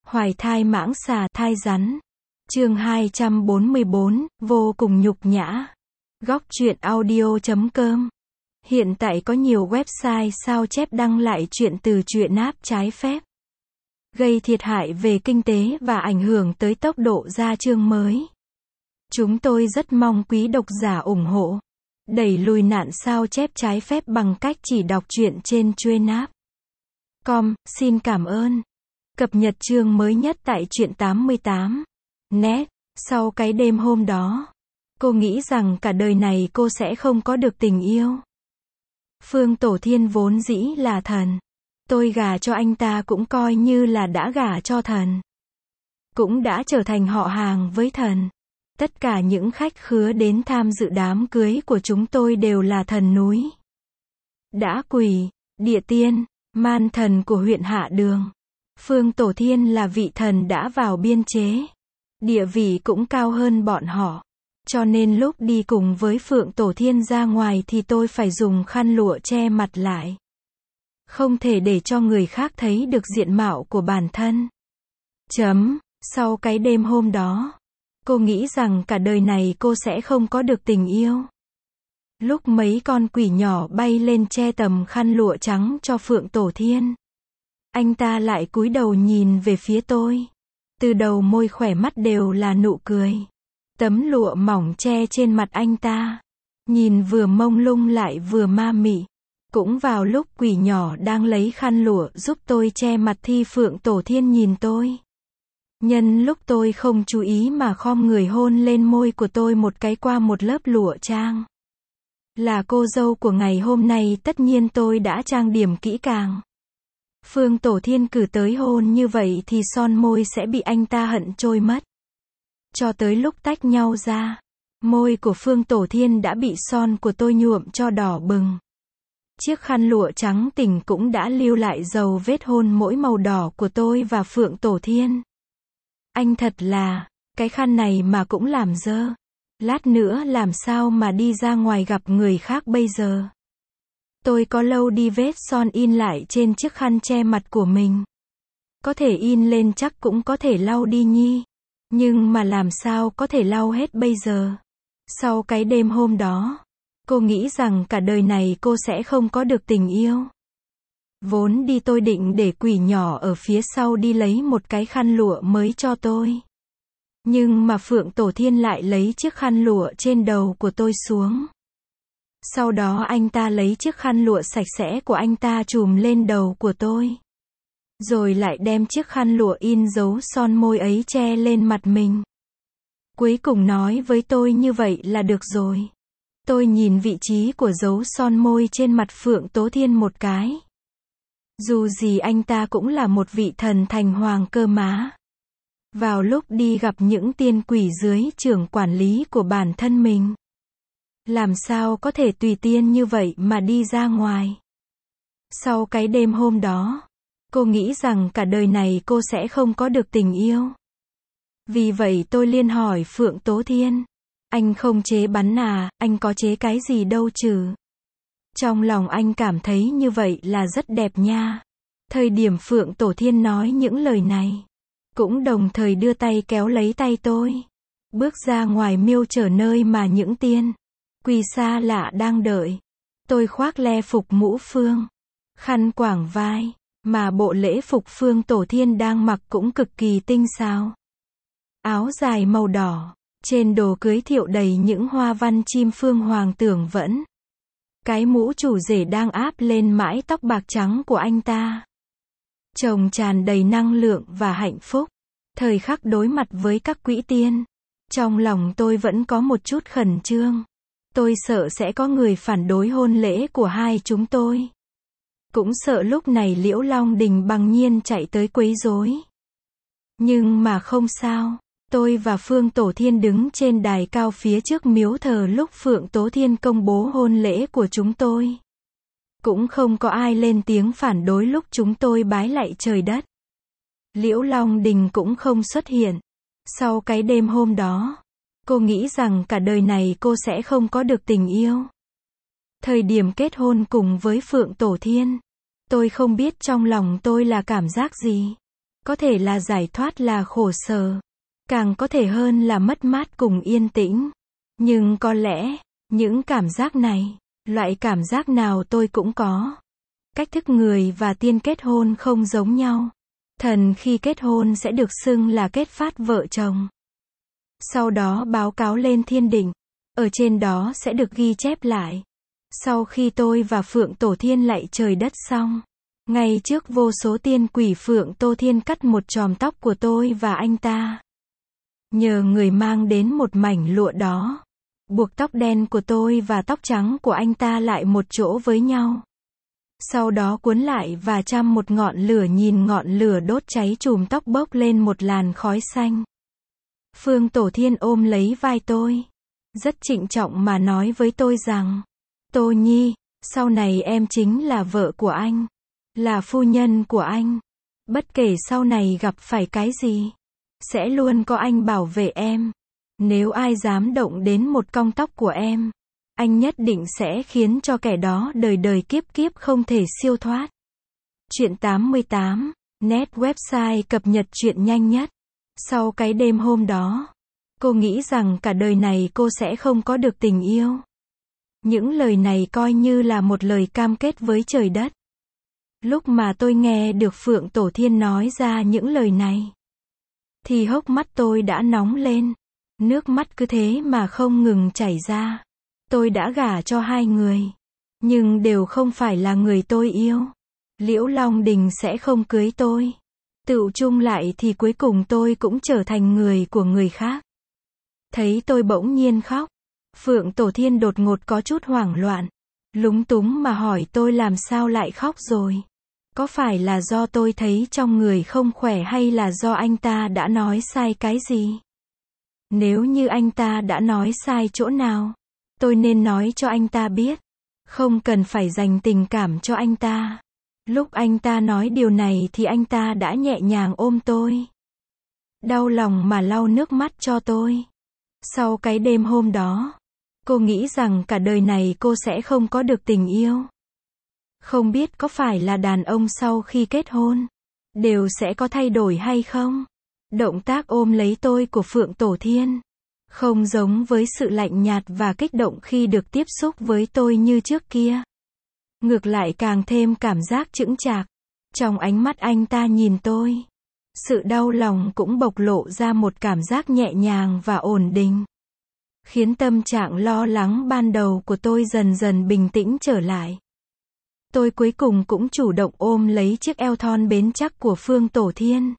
Hoài thai mãng xà thai rắn. Chương 244, vô cùng nhục nhã. Góc truyện audio.com. Hiện tại có nhiều website sao chép đăng lại chuyện từ truyện app trái phép, gây thiệt hại về kinh tế và ảnh hưởng tới tốc độ ra chương mới. Chúng tôi rất mong quý độc giả ủng hộ, đẩy lùi nạn sao chép trái phép bằng cách chỉ đọc truyện trên truyệnap.com. Xin cảm ơn. Cập nhật chương mới nhất tại truyện 88 net. Sau cái đêm hôm đó, cô nghĩ rằng cả đời này cô sẽ không có được tình yêu. Phương Tổ Thiên vốn dĩ là thần. Tôi gả cho anh ta cũng coi như là đã gả cho thần. Cũng đã trở thành họ hàng với thần. Tất cả những khách khứa đến tham dự đám cưới của chúng tôi đều là thần núi, Đã Quỷ, Địa Tiên, Man Thần của huyện Hạ Đường. Phương Tổ Thiên là vị thần đã vào biên chế. Địa vị cũng cao hơn bọn họ. Cho nên lúc đi cùng với Phượng Tổ Thiên ra ngoài thì tôi phải dùng khăn lụa che mặt lại. Không thể để cho người khác thấy được diện mạo của bản thân. Sau cái đêm hôm đó, cô nghĩ rằng cả đời này cô sẽ không có được tình yêu. Lúc mấy con quỷ nhỏ bay lên che tầm khăn lụa trắng cho Phượng Tổ Thiên, anh ta lại cúi đầu nhìn về phía tôi. Từ đầu môi khỏe mắt đều là nụ cười. Tấm lụa mỏng che trên mặt anh ta, nhìn vừa mông lung lại vừa ma mị. Cũng vào lúc quỷ nhỏ đang lấy khăn lụa giúp tôi che mặt thì Phượng Tổ Thiên nhìn tôi. Nhân lúc tôi không chú ý mà khom người hôn lên môi của tôi một cái qua một lớp lụa trang. Là cô dâu của ngày hôm nay tất nhiên tôi đã trang điểm kỹ càng. Phương Tổ Thiên cử tới hôn như vậy thì son môi sẽ bị anh ta hận trôi mất. Cho tới lúc tách nhau ra, môi của Phương Tổ Thiên đã bị son của tôi nhuộm cho đỏ bừng. Chiếc khăn lụa trắng tỉnh cũng đã lưu lại dấu vết hôn mỗi màu đỏ của tôi và Phượng Tổ Thiên. Anh thật là, cái khăn này mà cũng làm dơ. Lát nữa làm sao mà đi ra ngoài gặp người khác bây giờ? Tôi có lâu đi vết son in lại trên chiếc khăn che mặt của mình. Có thể in lên chắc cũng có thể lau đi nhi. Nhưng mà làm sao có thể lau hết bây giờ? Sau cái đêm hôm đó, cô nghĩ rằng cả đời này cô sẽ không có được tình yêu. Vốn đi tôi định để quỷ nhỏ ở phía sau đi lấy một cái khăn lụa mới cho tôi. Nhưng mà Phượng Tổ Thiên lại lấy chiếc khăn lụa trên đầu của tôi xuống. Sau đó anh ta lấy chiếc khăn lụa sạch sẽ của anh ta trùm lên đầu của tôi. Rồi lại đem chiếc khăn lụa in dấu son môi ấy che lên mặt mình. Cuối cùng nói với tôi như vậy là được rồi. Tôi nhìn vị trí của dấu son môi trên mặt Phượng Tổ Thiên một cái. Dù gì anh ta cũng là một vị thần thành hoàng cơ mà. Vào lúc đi gặp những tiên quỷ dưới trưởng quản lý của bản thân mình, làm sao có thể tùy tiện như vậy mà đi ra ngoài. Sau cái đêm hôm đó, cô nghĩ rằng cả đời này cô sẽ không có được tình yêu. Vì vậy tôi liền hỏi Phượng Tổ Thiên, anh không chế bắn à, anh có chế cái gì đâu chứ? Trong lòng anh cảm thấy như vậy là rất đẹp nha. Thời điểm Phượng Tổ Thiên nói những lời này, cũng đồng thời đưa tay kéo lấy tay tôi, bước ra ngoài miêu trở nơi mà những tiên quỷ xa lạ đang đợi. Tôi khoác le phục mũ phương, khăn quàng vai, mà bộ lễ phục Phương Tổ Thiên đang mặc cũng cực kỳ tinh xảo. Áo dài màu đỏ, trên đồ cưới thiệu đầy những hoa văn chim phương hoàng tưởng vẫn. Cái mũ chủ rể đang áp lên mái tóc bạc trắng của anh ta. Chồng tràn đầy năng lượng và hạnh phúc. Thời khắc đối mặt với các quỷ tiên, trong lòng tôi vẫn có một chút khẩn trương. Tôi sợ sẽ có người phản đối hôn lễ của hai chúng tôi. Cũng sợ lúc này Liễu Long Đình bằng nhiên chạy tới quấy rối. Nhưng mà không sao. Tôi và Phương Tổ Thiên đứng trên đài cao phía trước miếu thờ lúc Phượng Tổ Thiên công bố hôn lễ của chúng tôi. Cũng không có ai lên tiếng phản đối lúc chúng tôi bái lạy trời đất. Liễu Long Đình cũng không xuất hiện. Sau cái đêm hôm đó, cô nghĩ rằng cả đời này cô sẽ không có được tình yêu. Thời điểm kết hôn cùng với Phượng Tổ Thiên, tôi không biết trong lòng tôi là cảm giác gì. Có thể là giải thoát là khổ sở. Càng có thể hơn là mất mát cùng yên tĩnh. Nhưng có lẽ, những cảm giác này, loại cảm giác nào tôi cũng có. Cách thức người và tiên kết hôn không giống nhau. Thần khi kết hôn sẽ được xưng là kết phát vợ chồng. Sau đó báo cáo lên thiên đình. Ở trên đó sẽ được ghi chép lại. Sau khi tôi và Phượng Tổ Thiên lạy trời đất xong, ngay trước vô số tiên quỷ, Phượng Tổ Thiên cắt một chòm tóc của tôi và anh ta. Nhờ người mang đến một mảnh lụa đó, buộc tóc đen của tôi và tóc trắng của anh ta lại một chỗ với nhau. Sau đó cuốn lại và chăm một ngọn lửa, nhìn ngọn lửa đốt cháy chùm tóc bốc lên một làn khói xanh. Phương Tổ Thiên ôm lấy vai tôi, rất trịnh trọng mà nói với tôi rằng, Tô Nhi, sau này em chính là vợ của anh, là phu nhân của anh. Bất kể sau này gặp phải cái gì, sẽ luôn có anh bảo vệ em. Nếu ai dám động đến một cọng tóc của em, anh nhất định sẽ khiến cho kẻ đó đời đời kiếp kiếp không thể siêu thoát. Chuyện 88, net website cập nhật chuyện nhanh nhất. Sau cái đêm hôm đó, cô nghĩ rằng cả đời này cô sẽ không có được tình yêu. Những lời này coi như là một lời cam kết với trời đất. Lúc mà tôi nghe được Phượng Tổ Thiên nói ra những lời này, thì hốc mắt tôi đã nóng lên. Nước mắt cứ thế mà không ngừng chảy ra. Tôi đã gả cho hai người, nhưng đều không phải là người tôi yêu. Liễu Long Đình sẽ không cưới tôi. Tựu chung lại thì cuối cùng tôi cũng trở thành người của người khác. Thấy tôi bỗng nhiên khóc, Phượng Tổ Thiên đột ngột có chút hoảng loạn, lúng túng mà hỏi tôi làm sao lại khóc rồi. Có phải là do tôi thấy trong người không khỏe hay là do anh ta đã nói sai cái gì? Nếu như anh ta đã nói sai chỗ nào, tôi nên nói cho anh ta biết. Không cần phải dành tình cảm cho anh ta. Lúc anh ta nói điều này thì anh ta đã nhẹ nhàng ôm tôi, đau lòng mà lau nước mắt cho tôi. Sau cái đêm hôm đó, cô nghĩ rằng cả đời này cô sẽ không có được tình yêu. Không biết có phải là đàn ông sau khi kết hôn đều sẽ có thay đổi hay không? Động tác ôm lấy tôi của Phượng Tổ Thiên không giống với sự lạnh nhạt và kích động khi được tiếp xúc với tôi như trước kia. Ngược lại càng thêm cảm giác chững chạc. Trong ánh mắt anh ta nhìn tôi, sự đau lòng cũng bộc lộ ra một cảm giác nhẹ nhàng và ổn định, khiến tâm trạng lo lắng ban đầu của tôi dần dần bình tĩnh trở lại. Tôi cuối cùng cũng chủ động ôm lấy chiếc eo thon bến chắc của Phương Tổ Thiên.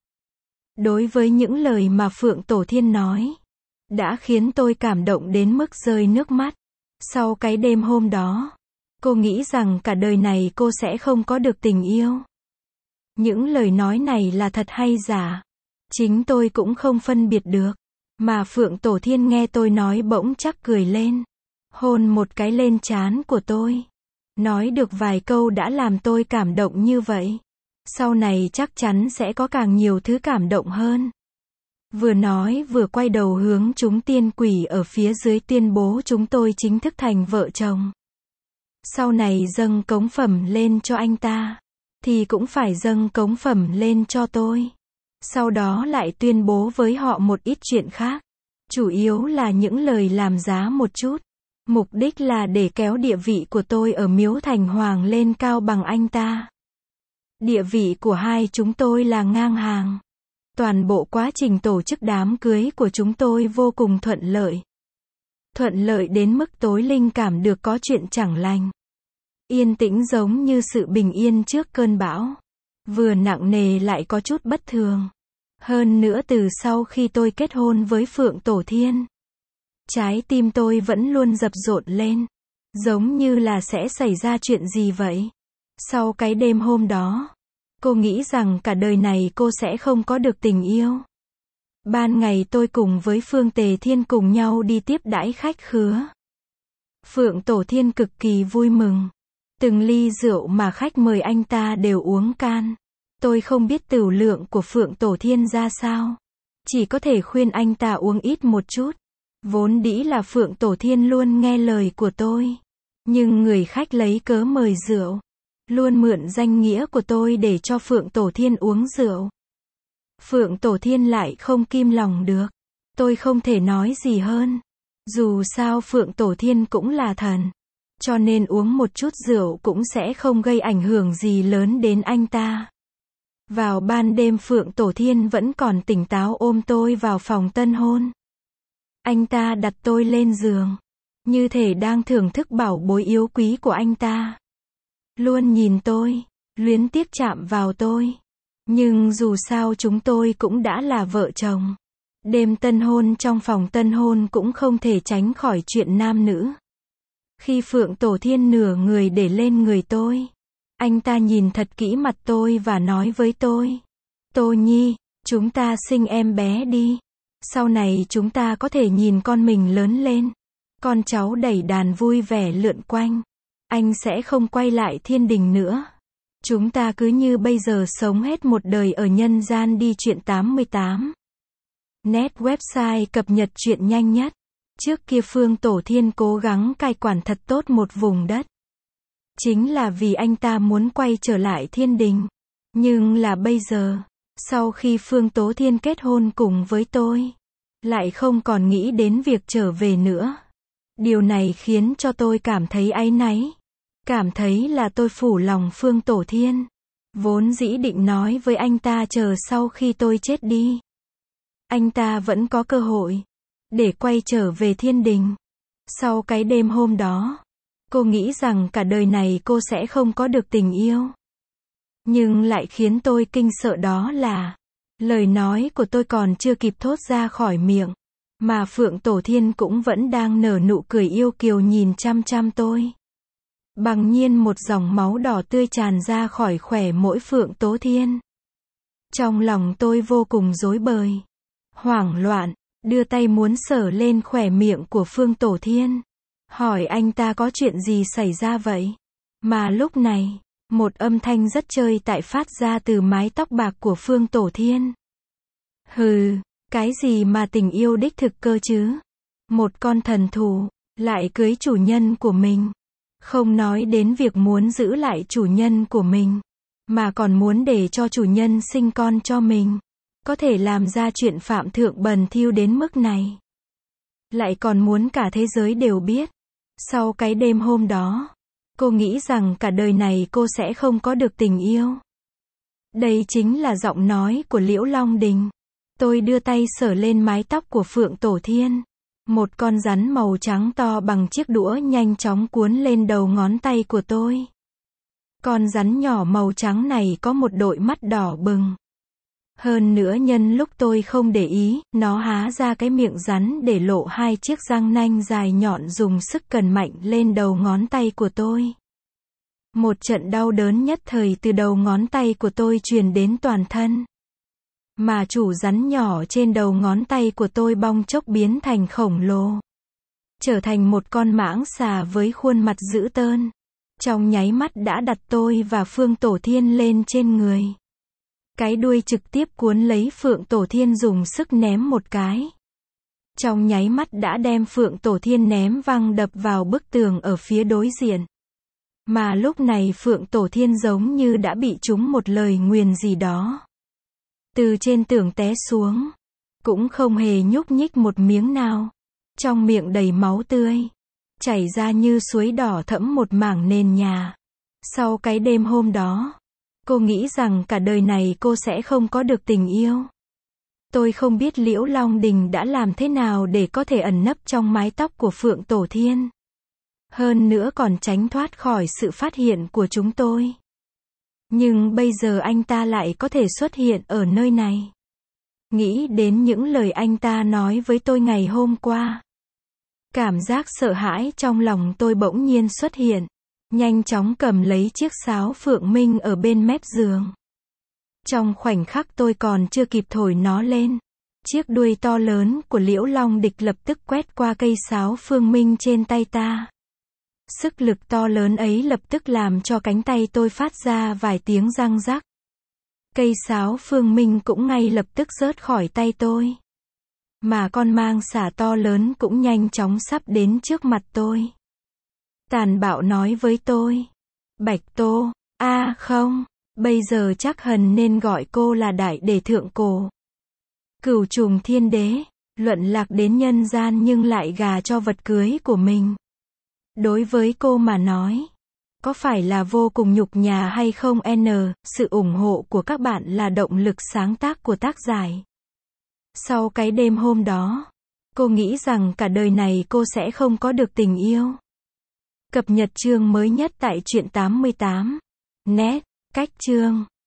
Đối với những lời mà Phượng Tổ Thiên nói, đã khiến tôi cảm động đến mức rơi nước mắt. Sau cái đêm hôm đó, cô nghĩ rằng cả đời này cô sẽ không có được tình yêu. Những lời nói này là thật hay giả, chính tôi cũng không phân biệt được. Mà Phượng Tổ Thiên nghe tôi nói bỗng chắc cười lên, hôn một cái lên trán của tôi. Nói được vài câu đã làm tôi cảm động như vậy. Sau này chắc chắn sẽ có càng nhiều thứ cảm động hơn. Vừa nói vừa quay đầu hướng chúng tiên quỷ ở phía dưới tuyên bố chúng tôi chính thức thành vợ chồng. Sau này dâng cống phẩm lên cho anh ta, thì cũng phải dâng cống phẩm lên cho tôi. Sau đó lại tuyên bố với họ một ít chuyện khác. Chủ yếu là những lời làm giá một chút. Mục đích là để kéo địa vị của tôi ở Miếu Thành Hoàng lên cao bằng anh ta. Địa vị của hai chúng tôi là ngang hàng. Toàn bộ quá trình tổ chức đám cưới của chúng tôi vô cùng thuận lợi. Thuận lợi đến mức tối linh cảm được có chuyện chẳng lành. Yên tĩnh giống như sự bình yên trước cơn bão. Vừa nặng nề lại có chút bất thường. Hơn nữa từ sau khi tôi kết hôn với Phượng Tổ Thiên, trái tim tôi vẫn luôn dập dội lên. Giống như là sẽ xảy ra chuyện gì vậy. Sau cái đêm hôm đó, cô nghĩ rằng cả đời này cô sẽ không có được tình yêu. Ban ngày tôi cùng với Phương Tề Thiên cùng nhau đi tiếp đãi khách khứa. Phượng Tổ Thiên cực kỳ vui mừng. Từng ly rượu mà khách mời anh ta đều uống can. Tôi không biết tửu lượng của Phượng Tổ Thiên ra sao. Chỉ có thể khuyên anh ta uống ít một chút. Vốn dĩ là Phượng Tổ Thiên luôn nghe lời của tôi. Nhưng người khách lấy cớ mời rượu, luôn mượn danh nghĩa của tôi để cho Phượng Tổ Thiên uống rượu. Phượng Tổ Thiên lại không kim lòng được. Tôi không thể nói gì hơn. Dù sao Phượng Tổ Thiên cũng là thần. Cho nên uống một chút rượu cũng sẽ không gây ảnh hưởng gì lớn đến anh ta. Vào ban đêm Phượng Tổ Thiên vẫn còn tỉnh táo ôm tôi vào phòng tân hôn. Anh ta đặt tôi lên giường. Như thể đang thưởng thức bảo bối yêu quý của anh ta. Luôn nhìn tôi, luyến tiếc chạm vào tôi. Nhưng dù sao chúng tôi cũng đã là vợ chồng. Đêm tân hôn trong phòng tân hôn cũng không thể tránh khỏi chuyện nam nữ. Khi Phượng Tổ Thiên nửa người để lên người tôi, anh ta nhìn thật kỹ mặt tôi và nói với tôi. Tô Nhi, chúng ta sinh em bé đi. Sau này chúng ta có thể nhìn con mình lớn lên. Con cháu đẩy đàn vui vẻ lượn quanh. Anh sẽ không quay lại thiên đình nữa. Chúng ta cứ như bây giờ sống hết một đời ở nhân gian đi. Chuyện 88. Net website cập nhật chuyện nhanh nhất. Trước kia Phượng Tổ Thiên cố gắng cai quản thật tốt một vùng đất. Chính là vì anh ta muốn quay trở lại thiên đình. Nhưng là bây giờ, sau khi Phượng Tổ Thiên kết hôn cùng với tôi, lại không còn nghĩ đến việc trở về nữa. Điều này khiến cho tôi cảm thấy áy náy. Cảm thấy là tôi phủ lòng Phượng Tổ Thiên. Vốn dĩ định nói với anh ta chờ sau khi tôi chết đi, anh ta vẫn có cơ hội để quay trở về thiên đình. Sau cái đêm hôm đó, cô nghĩ rằng cả đời này cô sẽ không có được tình yêu. Nhưng lại khiến tôi kinh sợ đó là, lời nói của tôi còn chưa kịp thốt ra khỏi miệng, mà Phượng Tổ Thiên cũng vẫn đang nở nụ cười yêu kiều nhìn chăm chăm tôi. Bằng nhiên một dòng máu đỏ tươi tràn ra khỏi khóe mỗi Phượng Tổ Thiên. Trong lòng tôi vô cùng rối bời, hoảng loạn, đưa tay muốn sờ lên khóe miệng của Phượng Tổ Thiên. Hỏi anh ta có chuyện gì xảy ra vậy? Mà lúc này, một âm thanh rất chơi tại phát ra từ mái tóc bạc của Phượng Tổ Thiên. Hừ, cái gì mà tình yêu đích thực cơ chứ? Một con thần thú, lại cưới chủ nhân của mình. Không nói đến việc muốn giữ lại chủ nhân của mình, mà còn muốn để cho chủ nhân sinh con cho mình. Có thể làm ra chuyện phạm thượng bần thiu đến mức này. Lại còn muốn cả thế giới đều biết. Sau cái đêm hôm đó, cô nghĩ rằng cả đời này cô sẽ không có được tình yêu. Đây chính là giọng nói của Liễu Long Đình. Tôi đưa tay sờ lên mái tóc của Phượng Tổ Thiên. Một con rắn màu trắng to bằng chiếc đũa nhanh chóng cuốn lên đầu ngón tay của tôi. Con rắn nhỏ màu trắng này có một đôi mắt đỏ bừng. Hơn nữa nhân lúc tôi không để ý, nó há ra cái miệng rắn để lộ hai chiếc răng nanh dài nhọn dùng sức cằn mạnh lên đầu ngón tay của tôi. Một trận đau đớn nhất thời từ đầu ngón tay của tôi truyền đến toàn thân. Mà chủ rắn nhỏ trên đầu ngón tay của tôi bong chốc biến thành khổng lồ. Trở thành một con mãng xà với khuôn mặt dữ tợn. Trong nháy mắt đã đặt tôi và Phượng Tổ Thiên lên trên người. Cái đuôi trực tiếp cuốn lấy Phượng Tổ Thiên dùng sức ném một cái. Trong nháy mắt đã đem Phượng Tổ Thiên ném văng đập vào bức tường ở phía đối diện. Mà lúc này Phượng Tổ Thiên giống như đã bị trúng một lời nguyền gì đó. Từ trên tường té xuống. Cũng không hề nhúc nhích một miếng nào. Trong miệng đầy máu tươi. Chảy ra như suối đỏ thẫm một mảng nền nhà. Sau cái đêm hôm đó, cô nghĩ rằng cả đời này cô sẽ không có được tình yêu. Tôi không biết Liễu Long Đình đã làm thế nào để có thể ẩn nấp trong mái tóc của Phượng Tổ Thiên. Hơn nữa còn tránh thoát khỏi sự phát hiện của chúng tôi. Nhưng bây giờ anh ta lại có thể xuất hiện ở nơi này. Nghĩ đến những lời anh ta nói với tôi ngày hôm qua. Cảm giác sợ hãi trong lòng tôi bỗng nhiên xuất hiện. Nhanh chóng cầm lấy chiếc sáo phượng minh ở bên mép giường. Trong khoảnh khắc tôi còn chưa kịp thổi nó lên, chiếc đuôi to lớn của Liễu Long Địch lập tức quét qua cây sáo phượng minh trên tay ta. Sức lực to lớn ấy lập tức làm cho cánh tay tôi phát ra vài tiếng răng rắc. Cây sáo phượng minh cũng ngay lập tức rớt khỏi tay tôi. Mà con mang xà to lớn cũng nhanh chóng sắp đến trước mặt tôi. Tàn bạo nói với tôi. Bạch Tô, không, Bây giờ chắc hẳn nên gọi cô là đại đệ thượng cổ. Cửu trùng thiên đế, luận lạc đến nhân gian nhưng lại gà cho vật cưới của mình. Đối với cô mà nói, có phải là vô cùng nhục nhã hay không sự ủng hộ của các bạn là động lực sáng tác của tác giải. Sau cái đêm hôm đó, cô nghĩ rằng cả đời này cô sẽ không có được tình yêu. Cập nhật chương mới nhất tại truyện 88. Net, cách chương.